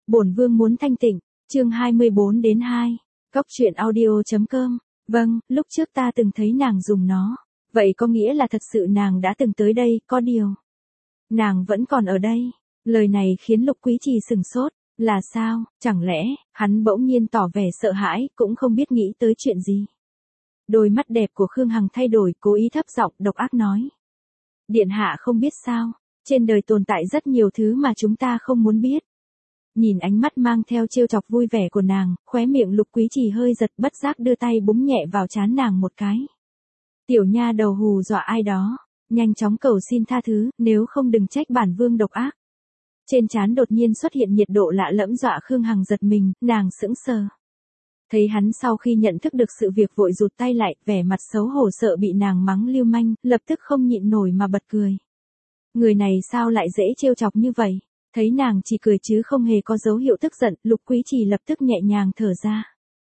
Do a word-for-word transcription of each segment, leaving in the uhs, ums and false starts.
Bổn vương muốn thanh tịnh, chương hai mươi bốn đến hai. Cóc truyện audio chấm com. Vâng, lúc trước ta từng thấy nàng dùng nó. Vậy có nghĩa là thật sự nàng đã từng tới đây, có điều. Nàng vẫn còn ở đây. Lời này khiến Lục Quý Trì sừng sốt. Là sao, chẳng lẽ, hắn bỗng nhiên tỏ vẻ sợ hãi, cũng không biết nghĩ tới chuyện gì. Đôi mắt đẹp của Khương Hằng thay đổi, cố ý thấp giọng độc ác nói. Điện hạ không biết sao, trên đời tồn tại rất nhiều thứ mà chúng ta không muốn biết. Nhìn ánh mắt mang theo trêu chọc vui vẻ của nàng, khóe miệng Lục Quý Trì hơi giật, bất giác đưa tay búng nhẹ vào trán nàng một cái. Tiểu nha đầu hù dọa ai đó, nhanh chóng cầu xin tha thứ, nếu không đừng trách bản vương độc ác. Trên trán đột nhiên xuất hiện nhiệt độ lạ lẫm dọa Khương Hằng giật mình, nàng sững sờ. Thấy hắn sau khi nhận thức được sự việc vội rụt tay lại, vẻ mặt xấu hổ sợ bị nàng mắng lưu manh, lập tức không nhịn nổi mà bật cười. Người này sao lại dễ trêu chọc như vậy? Thấy nàng chỉ cười chứ không hề có dấu hiệu tức giận, Lục Quý Trì lập tức nhẹ nhàng thở ra.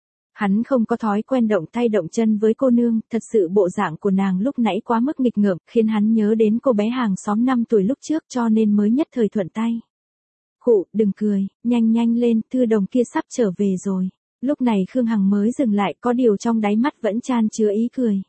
Hắn không có thói quen động tay động chân với cô nương, thật sự bộ dạng của nàng lúc nãy quá mức nghịch ngợm, khiến hắn nhớ đến cô bé hàng xóm năm tuổi lúc trước cho nên mới nhất thời thuận tay. Khụ, đừng cười, nhanh nhanh lên, thư đồng kia sắp trở về rồi. Lúc này Khương Hằng mới dừng lại, có điều trong đáy mắt vẫn chan chứa ý cười.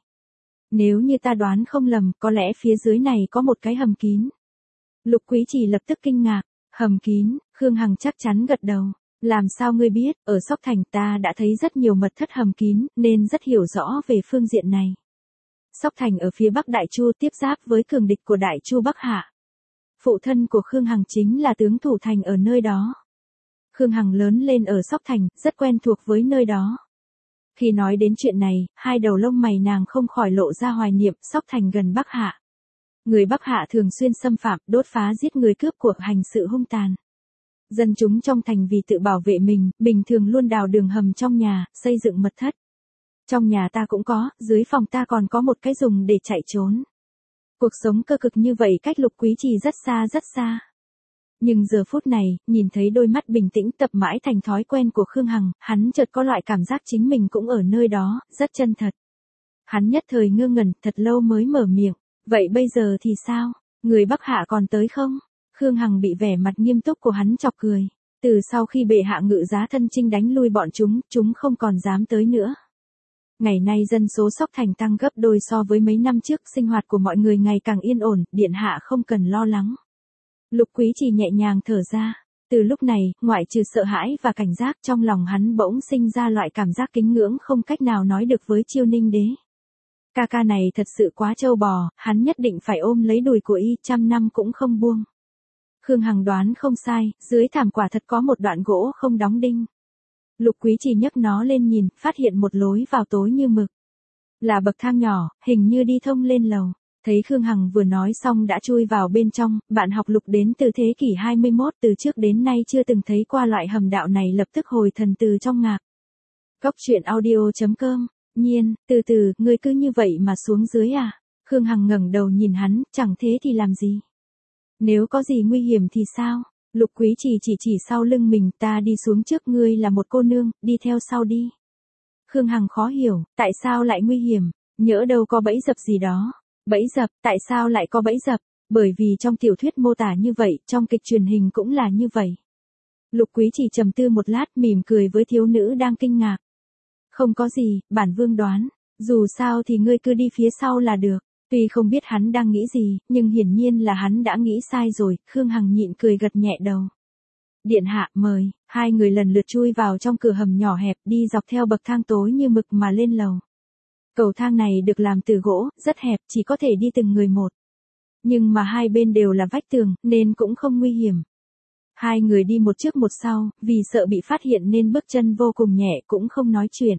Nếu như ta đoán không lầm, có lẽ phía dưới này có một cái hầm kín. Lục Quý Trì lập tức kinh ngạc. Hầm kín, Khương Hằng chắc chắn gật đầu. Làm sao ngươi biết, ở Sóc Thành ta đã thấy rất nhiều mật thất hầm kín, nên rất hiểu rõ về phương diện này. Sóc Thành ở phía Bắc Đại Chu tiếp giáp với cường địch của Đại Chu Bắc Hạ. Phụ thân của Khương Hằng chính là tướng thủ thành ở nơi đó. Khương Hằng lớn lên ở Sóc Thành, rất quen thuộc với nơi đó. Khi nói đến chuyện này, hai đầu lông mày nàng không khỏi lộ ra hoài niệm. Sóc Thành gần Bắc Hạ. Người Bắc Hạ thường xuyên xâm phạm, đốt phá giết người cướp của, hành sự hung tàn. Dân chúng trong thành vì tự bảo vệ mình, bình thường luôn đào đường hầm trong nhà, xây dựng mật thất. Trong nhà ta cũng có, dưới phòng ta còn có một cái dùng để chạy trốn. Cuộc sống cơ cực như vậy cách Lục Quý Trì rất xa rất xa. Nhưng giờ phút này, nhìn thấy đôi mắt bình tĩnh tập mãi thành thói quen của Khương Hằng, hắn chợt có loại cảm giác chính mình cũng ở nơi đó, rất chân thật. Hắn nhất thời ngơ ngẩn, thật lâu mới mở miệng. Vậy bây giờ thì sao? Người Bắc Hạ còn tới không? Khương Hằng bị vẻ mặt nghiêm túc của hắn chọc cười. Từ sau khi bệ hạ ngự giá thân chinh đánh lui bọn chúng, chúng không còn dám tới nữa. Ngày nay dân số Sóc Thành tăng gấp đôi so với mấy năm trước, sinh hoạt của mọi người ngày càng yên ổn, điện hạ không cần lo lắng. Lục Quý Trì nhẹ nhàng thở ra. Từ lúc này, ngoại trừ sợ hãi và cảnh giác, trong lòng hắn bỗng sinh ra loại cảm giác kính ngưỡng không cách nào nói được với Chiêu Ninh đế. Ca ca này thật sự quá trâu bò, hắn nhất định phải ôm lấy đùi của y, trăm năm cũng không buông. Khương Hằng đoán không sai, dưới thảm quả thật có một đoạn gỗ không đóng đinh. Lục Quý Trì nhấc nó lên nhìn, phát hiện một lối vào tối như mực. Là bậc thang nhỏ, hình như đi thông lên lầu. Thấy Khương Hằng vừa nói xong đã chui vào bên trong, bạn học Lục đến từ thế kỷ hai mươi mốt, từ trước đến nay chưa từng thấy qua loại hầm đạo này, lập tức hồi thần từ trong ngạc. Cóc truyện audio chấm com. Nhiên, từ từ, ngươi cứ như vậy mà xuống dưới à? Khương Hằng ngẩng đầu nhìn hắn, chẳng thế thì làm gì? Nếu có gì nguy hiểm thì sao? Lục Quý Trì chỉ chỉ sau lưng mình, ta đi xuống trước, ngươi là một cô nương, đi theo sau đi. Khương Hằng khó hiểu, tại sao lại nguy hiểm? Nhỡ đâu có bẫy dập gì đó. Bẫy dập, tại sao lại có bẫy dập? Bởi vì trong tiểu thuyết mô tả như vậy, trong kịch truyền hình cũng là như vậy. Lục Quý Trì trầm tư một lát, mỉm cười với thiếu nữ đang kinh ngạc. Không có gì, bản vương đoán, dù sao thì ngươi cứ đi phía sau là được. Tuy không biết hắn đang nghĩ gì, nhưng hiển nhiên là hắn đã nghĩ sai rồi, Khương Hằng nhịn cười gật nhẹ đầu. Điện hạ, mời, hai người lần lượt chui vào trong cửa hầm nhỏ hẹp, đi dọc theo bậc thang tối như mực mà lên lầu. Cầu thang này được làm từ gỗ, rất hẹp, chỉ có thể đi từng người một. Nhưng mà hai bên đều là vách tường, nên cũng không nguy hiểm. Hai người đi một trước một sau, vì sợ bị phát hiện nên bước chân vô cùng nhẹ, cũng không nói chuyện.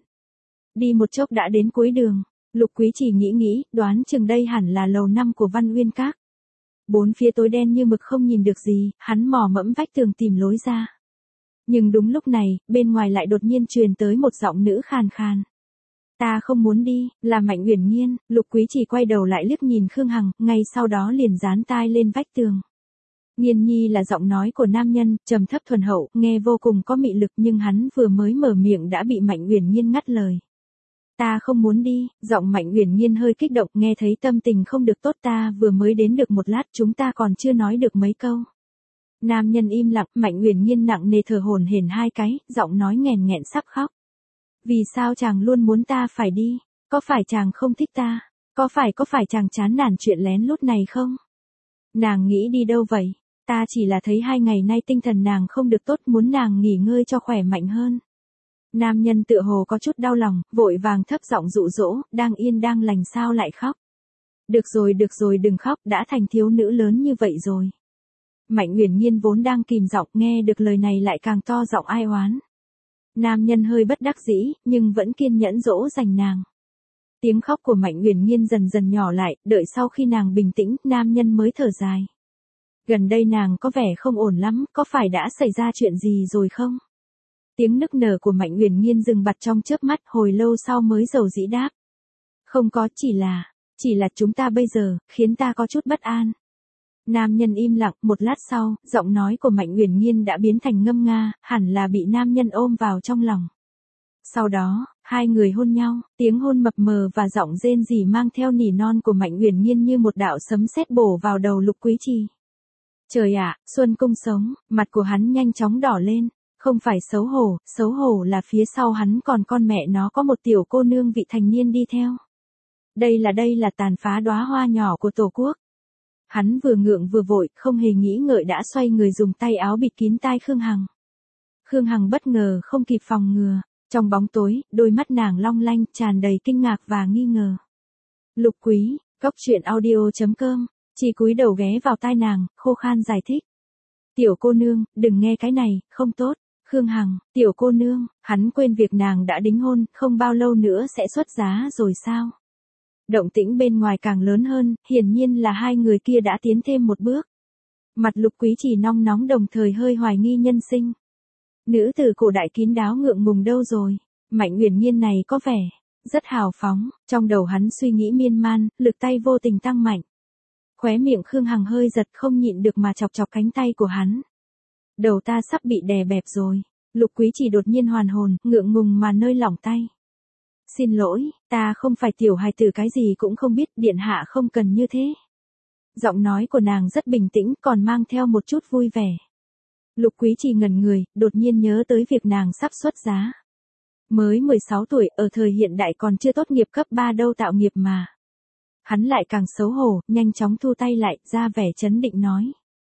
Đi một chốc đã đến cuối đường. Lục Quý Trì nghĩ nghĩ, đoán chừng đây hẳn là lầu năm của Văn Uyên Các. Bốn phía tối đen như mực không nhìn được gì, hắn mò mẫm vách tường tìm lối ra. Nhưng đúng lúc này, bên ngoài lại đột nhiên truyền tới một giọng nữ khàn khàn. Ta không muốn đi, là Mạnh Uyển Nhiên. Lục Quý Trì quay đầu lại liếc nhìn Khương Hằng, ngay sau đó liền dán tai lên vách tường. Nhiên nhi là giọng nói của nam nhân, trầm thấp thuần hậu, nghe vô cùng có mị lực, nhưng hắn vừa mới mở miệng đã bị Mạnh Uyển Nhiên ngắt lời. Ta không muốn đi, giọng Mạnh Uyển Nhiên hơi kích động, nghe thấy tâm tình không được tốt, ta vừa mới đến được một lát, chúng ta còn chưa nói được mấy câu. Nam nhân im lặng, Mạnh Uyển Nhiên nặng nề thở hổn hển hai cái, giọng nói nghèn nghẹn sắp khóc. Vì sao chàng luôn muốn ta phải đi? Có phải chàng không thích ta? Có phải có phải chàng chán nản chuyện lén lút này không? Nàng nghĩ đi đâu vậy? Ta chỉ là thấy hai ngày nay tinh thần nàng không được tốt, muốn nàng nghỉ ngơi cho khỏe mạnh hơn. Nam nhân tựa hồ có chút đau lòng, vội vàng thấp giọng dụ dỗ, đang yên đang lành sao lại khóc? Được rồi được rồi đừng khóc, đã thành thiếu nữ lớn như vậy rồi. Mạnh Uyển Nhiên vốn đang kìm giọng, nghe được lời này lại càng to giọng ai oán. Nam nhân hơi bất đắc dĩ, nhưng vẫn kiên nhẫn dỗ dành nàng. Tiếng khóc của Mạnh Uyển Nhiên dần dần nhỏ lại, đợi sau khi nàng bình tĩnh, nam nhân mới thở dài. Gần đây nàng có vẻ không ổn lắm, có phải đã xảy ra chuyện gì rồi không? Tiếng nức nở của Mạnh Uyển Nhiên dừng bặt trong chớp mắt, hồi lâu sau mới dầu dĩ đáp. Không có, chỉ là, chỉ là chúng ta bây giờ, khiến ta có chút bất an. Nam nhân im lặng, một lát sau, giọng nói của Mạnh Uyển Nhiên đã biến thành ngâm nga, hẳn là bị nam nhân ôm vào trong lòng. Sau đó, hai người hôn nhau, tiếng hôn mập mờ và giọng rên rỉ mang theo nỉ non của Mạnh Uyển Nhiên như một đạo sấm sét bổ vào đầu Lục Quý Trì. Trời ạ, Xuân Cung sống, mặt của hắn nhanh chóng đỏ lên, không phải xấu hổ, xấu hổ là phía sau hắn còn con mẹ nó có một tiểu cô nương vị thành niên đi theo. Đây là đây là tàn phá đóa hoa nhỏ của Tổ quốc. Hắn vừa ngượng vừa vội, không hề nghĩ ngợi đã xoay người dùng tay áo bịt kín tai Khương Hằng. Khương Hằng bất ngờ không kịp phòng ngừa, trong bóng tối, đôi mắt nàng long lanh, tràn đầy kinh ngạc và nghi ngờ. Lục Quý, Cốc Truyện Audio chấm com, chỉ cúi đầu ghé vào tai nàng, khô khan giải thích. Tiểu cô nương, đừng nghe cái này, không tốt. Khương Hằng, tiểu cô nương, hắn quên việc nàng đã đính hôn, không bao lâu nữa sẽ xuất giá rồi sao? Động tĩnh bên ngoài càng lớn hơn, hiển nhiên là hai người kia đã tiến thêm một bước. Mặt Lục Quý Trì nong nóng đồng thời hơi hoài nghi nhân sinh. Nữ tử cổ đại kín đáo ngượng ngùng đâu rồi? Mạnh Uyển Nhiên này có vẻ rất hào phóng, trong đầu hắn suy nghĩ miên man, lực tay vô tình tăng mạnh. Khóe miệng Khương Hằng hơi giật, không nhịn được mà chọc chọc cánh tay của hắn. Đầu ta sắp bị đè bẹp rồi. Lục Quý Trì đột nhiên hoàn hồn, ngượng ngùng mà nơi lỏng tay. Xin lỗi, ta không phải tiểu hài tử, cái gì cũng không biết, điện hạ không cần như thế. Giọng nói của nàng rất bình tĩnh, còn mang theo một chút vui vẻ. Lục Quý Trì ngẩn người, đột nhiên nhớ tới việc nàng sắp xuất giá. Mới mười sáu tuổi, ở thời hiện đại còn chưa tốt nghiệp cấp ba đâu, tạo nghiệp mà. Hắn lại càng xấu hổ, nhanh chóng thu tay lại, ra vẻ trấn định nói.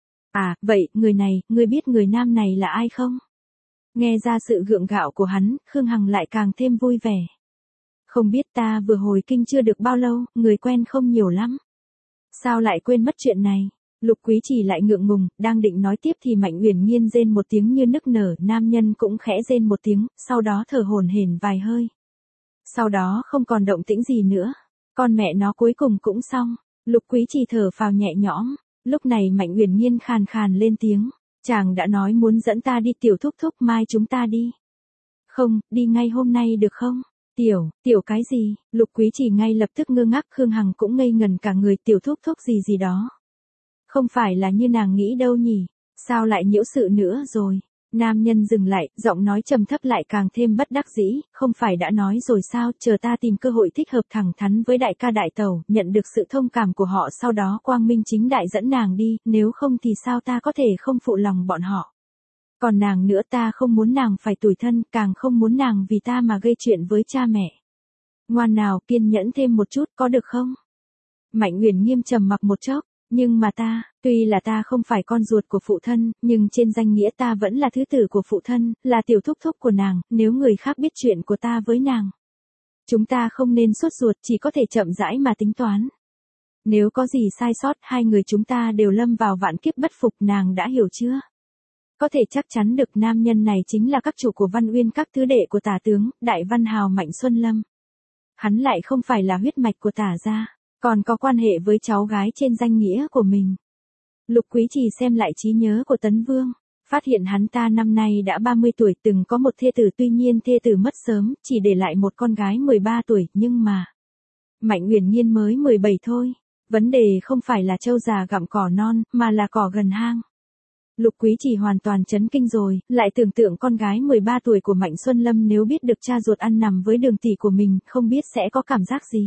À, vậy, người này, ngươi biết người nam này là ai không? Nghe ra sự gượng gạo của hắn, Khương Hằng lại càng thêm vui vẻ. Không biết, ta vừa hồi kinh chưa được bao lâu, người quen không nhiều lắm. Sao lại quên mất chuyện này? Lục Quý Trì lại ngượng ngùng, đang định nói tiếp thì Mạnh Uyển Nhiên rên một tiếng như nức nở, nam nhân cũng khẽ rên một tiếng, sau đó thở hổn hển vài hơi. Sau đó không còn động tĩnh gì nữa. Con mẹ nó cuối cùng cũng xong. Lục Quý Trì thở phào nhẹ nhõm. Lúc này Mạnh Uyển Nhiên khàn khàn lên tiếng. Chàng đã nói muốn dẫn ta đi, tiểu thúc thúc, mai chúng ta đi. Không, đi ngay hôm nay được không? Tiểu, tiểu cái gì? Lục Quý Trì ngay lập tức ngơ ngác, Khương Hằng cũng ngây ngần cả người, tiểu thúc thúc gì gì đó. Không phải là như nàng nghĩ đâu nhỉ? Sao lại nhiễu sự nữa rồi? Nam nhân dừng lại, giọng nói trầm thấp lại càng thêm bất đắc dĩ, không phải đã nói rồi sao, chờ ta tìm cơ hội thích hợp thẳng thắn với đại ca đại tẩu, nhận được sự thông cảm của họ, sau đó quang minh chính đại dẫn nàng đi, nếu không thì sao ta có thể không phụ lòng bọn họ. Còn nàng nữa, ta không muốn nàng phải tủi thân, càng không muốn nàng vì ta mà gây chuyện với cha mẹ. Ngoan nào, kiên nhẫn thêm một chút, có được không? Mạnh Uyển Nghiêm trầm mặc một chốc. Nhưng mà ta, tuy là ta không phải con ruột của phụ thân, nhưng trên danh nghĩa ta vẫn là thứ tử của phụ thân, là tiểu thúc thúc của nàng, nếu người khác biết chuyện của ta với nàng. Chúng ta không nên sốt ruột, chỉ có thể chậm rãi mà tính toán. Nếu có gì sai sót, hai người chúng ta đều lâm vào vạn kiếp bất phục, nàng đã hiểu chưa? Có thể chắc chắn được nam nhân này chính là các chủ của Văn Uyên, các thứ đệ của tả tướng, đại văn hào Mạnh Xuân Lâm. Hắn lại không phải là huyết mạch của tả gia, còn có quan hệ với cháu gái trên danh nghĩa của mình. Lục Quý Trì xem lại trí nhớ của Tấn Vương, phát hiện hắn ta năm nay đã ba mươi tuổi, từng có một thê tử, tuy nhiên thê tử mất sớm, chỉ để lại một con gái mười ba tuổi, nhưng mà Mạnh Uyển Nhiên mới mười bảy thôi. Vấn đề không phải là trâu già gặm cỏ non, mà là cỏ gần hang. Lục Quý Trì hoàn toàn chấn kinh rồi, lại tưởng tượng con gái mười ba tuổi của Mạnh Xuân Lâm nếu biết được cha ruột ăn nằm với đường tỷ của mình, không biết sẽ có cảm giác gì.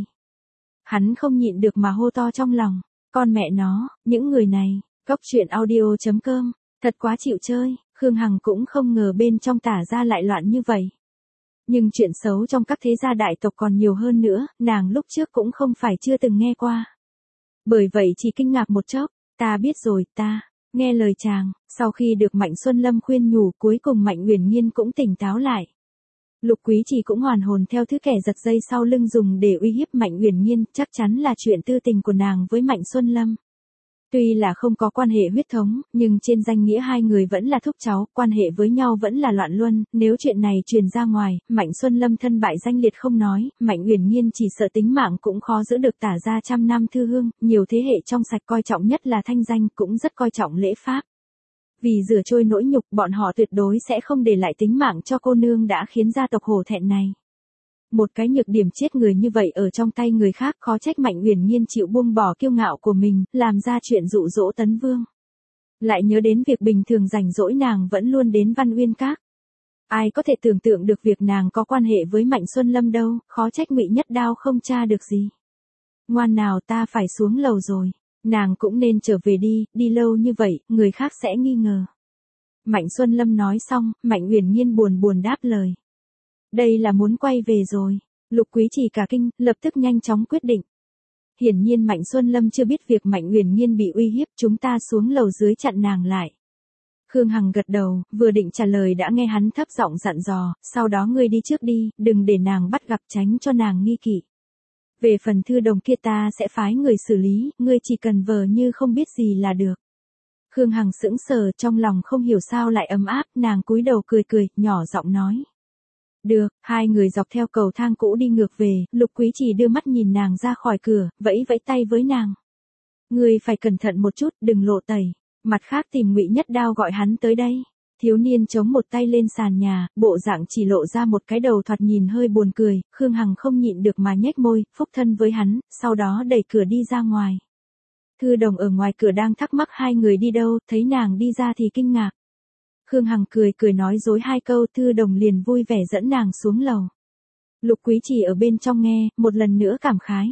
Hắn không nhịn được mà hô to trong lòng, con mẹ nó, những người này. Cốc Truyện Audio chấm com Thật quá chịu chơi, Khương Hằng cũng không ngờ bên trong Tả gia lại loạn như vậy. Nhưng chuyện xấu trong các thế gia đại tộc còn nhiều hơn nữa, nàng lúc trước cũng không phải chưa từng nghe qua. Bởi vậy chỉ kinh ngạc một chốc, ta biết rồi, ta, nghe lời chàng, sau khi được Mạnh Xuân Lâm khuyên nhủ cuối cùng Mạnh Uyển Nhiên cũng tỉnh táo lại. Lục Quý Trì cũng hoàn hồn theo thứ kẻ giật dây sau lưng dùng để uy hiếp Mạnh Uyển Nhiên, chắc chắn là chuyện tư tình của nàng với Mạnh Xuân Lâm. Tuy là không có quan hệ huyết thống, nhưng trên danh nghĩa hai người vẫn là thúc cháu, quan hệ với nhau vẫn là loạn luân, nếu chuyện này truyền ra ngoài, Mạnh Xuân Lâm thân bại danh liệt không nói, Mạnh Uyển Nhiên chỉ sợ tính mạng cũng khó giữ được Tả gia trăm năm thư hương, nhiều thế hệ trong sạch coi trọng nhất là thanh danh, cũng rất coi trọng lễ pháp. Vì rửa trôi nỗi nhục, bọn họ tuyệt đối sẽ không để lại tính mạng cho cô nương đã khiến gia tộc hổ thẹn này. Một cái nhược điểm chết người như vậy ở trong tay người khác, khó trách Mạnh Uyển Nhiên chịu buông bỏ kiêu ngạo của mình, làm ra chuyện dụ dỗ Tấn Vương. Lại nhớ đến việc bình thường rảnh rỗi nàng vẫn luôn đến Văn Uyên Các. Ai có thể tưởng tượng được việc nàng có quan hệ với Mạnh Xuân Lâm đâu, khó trách Ngụy Nhất Đao không tra được gì. Ngoan nào, ta phải xuống lầu rồi, nàng cũng nên trở về đi, đi lâu như vậy, người khác sẽ nghi ngờ. Mạnh Xuân Lâm nói xong, Mạnh Uyển Nhiên buồn buồn đáp lời. Đây là muốn quay về rồi. Lục Quý Trì cả kinh, lập tức nhanh chóng quyết định. Hiển nhiên Mạnh Xuân Lâm chưa biết việc Mạnh Uyển Nhiên bị uy hiếp, chúng ta xuống lầu dưới chặn nàng lại. Khương Hằng gật đầu, vừa định trả lời đã nghe hắn thấp giọng dặn dò, sau đó ngươi đi trước đi, đừng để nàng bắt gặp, tránh cho nàng nghi kỵ. Về phần thư đồng kia ta sẽ phái người xử lý, ngươi chỉ cần vờ như không biết gì là được. Khương Hằng sững sờ, trong lòng không hiểu sao lại ấm áp, nàng cúi đầu cười cười, nhỏ giọng nói. Được, hai người dọc theo cầu thang cũ đi ngược về, Lục Quý Trì đưa mắt nhìn nàng ra khỏi cửa, vẫy vẫy tay với nàng. Ngươi phải cẩn thận một chút, đừng lộ tẩy. Mặt khác tìm Ngụy Nhất Đao gọi hắn tới đây. Thiếu niên chống một tay lên sàn nhà, bộ dạng chỉ lộ ra một cái đầu thoạt nhìn hơi buồn cười, Khương Hằng không nhịn được mà nhếch môi, phúc thân với hắn, sau đó đẩy cửa đi ra ngoài. Thư đồng ở ngoài cửa đang thắc mắc hai người đi đâu, thấy nàng đi ra thì kinh ngạc. Khương Hằng cười cười nói dối hai câu, Thư đồng liền vui vẻ dẫn nàng xuống lầu. Lục Quý Trì ở bên trong nghe, một lần nữa cảm khái.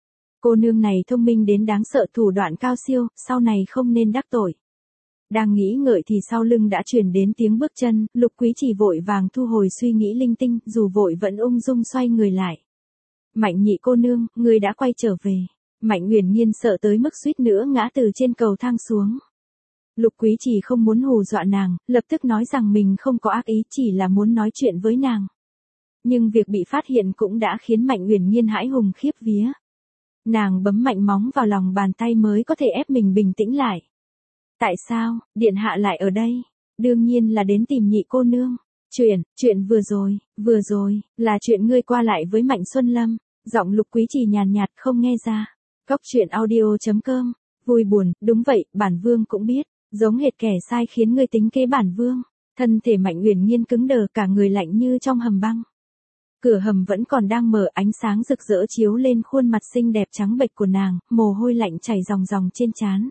Cô nương này thông minh đến đáng sợ, thủ đoạn cao siêu, sau này không nên đắc tội. Đang nghĩ ngợi thì sau lưng đã truyền đến tiếng bước chân, Lục Quý Trì vội vàng thu hồi suy nghĩ linh tinh, dù vội vẫn ung dung xoay người lại. Mạnh nhị cô nương, người đã quay trở về. Mạnh Uyển Nhiên sợ tới mức suýt nữa ngã từ trên cầu thang xuống. Lục Quý Trì không muốn hù dọa nàng, lập tức nói rằng mình không có ác ý, chỉ là muốn nói chuyện với nàng. Nhưng việc bị phát hiện cũng đã khiến Mạnh Uyển Nhiên hãi hùng khiếp vía. Nàng bấm mạnh móng vào lòng bàn tay mới có thể ép mình bình tĩnh lại. Tại sao, điện hạ lại ở đây? Đương nhiên là đến tìm nhị cô nương. Chuyện, chuyện vừa rồi, vừa rồi, là chuyện ngươi qua lại với Mạnh Xuân Lâm. Giọng Lục Quý Trì nhàn nhạt không nghe ra. Cốc truyện audio chấm com. Vui buồn, đúng vậy, bản vương cũng biết. Giống hệt kẻ sai khiến ngươi tính kế bản vương. Thân thể Mạnh Uyển Nhiên cứng đờ, cả người lạnh như trong hầm băng. Cửa hầm vẫn còn đang mở, ánh sáng rực rỡ chiếu lên khuôn mặt xinh đẹp trắng bệch của nàng, mồ hôi lạnh chảy ròng ròng trên trán.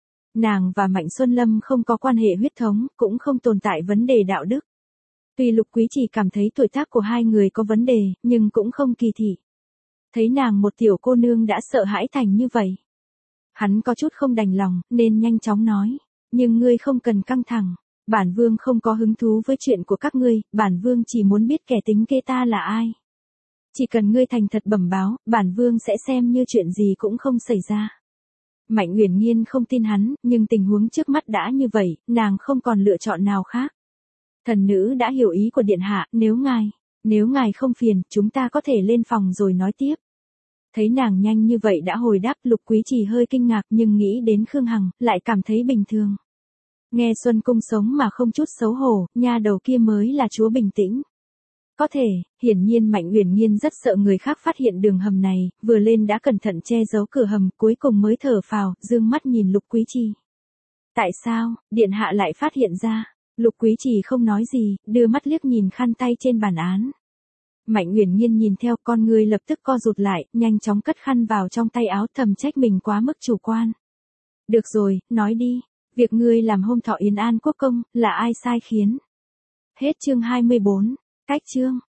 Nàng và Mạnh Xuân Lâm không có quan hệ huyết thống, cũng không tồn tại vấn đề đạo đức. Tuy Lục Quý Trì cảm thấy tuổi tác của hai người có vấn đề, nhưng cũng không kỳ thị. Thấy nàng một tiểu cô nương đã sợ hãi thành như vậy. Hắn có chút không đành lòng, nên nhanh chóng nói. Nhưng ngươi không cần căng thẳng. Bản vương không có hứng thú với chuyện của các ngươi, bản vương chỉ muốn biết kẻ tính kế ta là ai. Chỉ cần ngươi thành thật bẩm báo, bản vương sẽ xem như chuyện gì cũng không xảy ra. Mạnh Uyển Nhiên không tin hắn, nhưng tình huống trước mắt đã như vậy, nàng không còn lựa chọn nào khác. Thần nữ đã hiểu ý của điện hạ, nếu ngài, nếu ngài không phiền, chúng ta có thể lên phòng rồi nói tiếp. Thấy nàng nhanh như vậy đã hồi đáp, Lục Quý Trì hơi kinh ngạc nhưng nghĩ đến Khương Hằng, lại cảm thấy bình thường. Nghe Xuân Cung sống mà không chút xấu hổ, nha đầu kia mới là chúa bình tĩnh. Có thể, hiển nhiên Mạnh Uyển Nhiên rất sợ người khác phát hiện đường hầm này, vừa lên đã cẩn thận che giấu cửa hầm, cuối cùng mới thở phào, dương mắt nhìn Lục Quý Trì. Tại sao, điện hạ lại phát hiện ra? Lục Quý Trì không nói gì, đưa mắt liếc nhìn khăn tay trên bàn án. Mạnh Uyển Nhiên nhìn theo, con người lập tức co rụt lại, nhanh chóng cất khăn vào trong tay áo, thầm trách mình quá mức chủ quan. Được rồi, nói đi, việc ngươi làm hôm thọ Yến An Quốc công, là ai sai khiến? Hết chương hai mươi bốn, cách chương.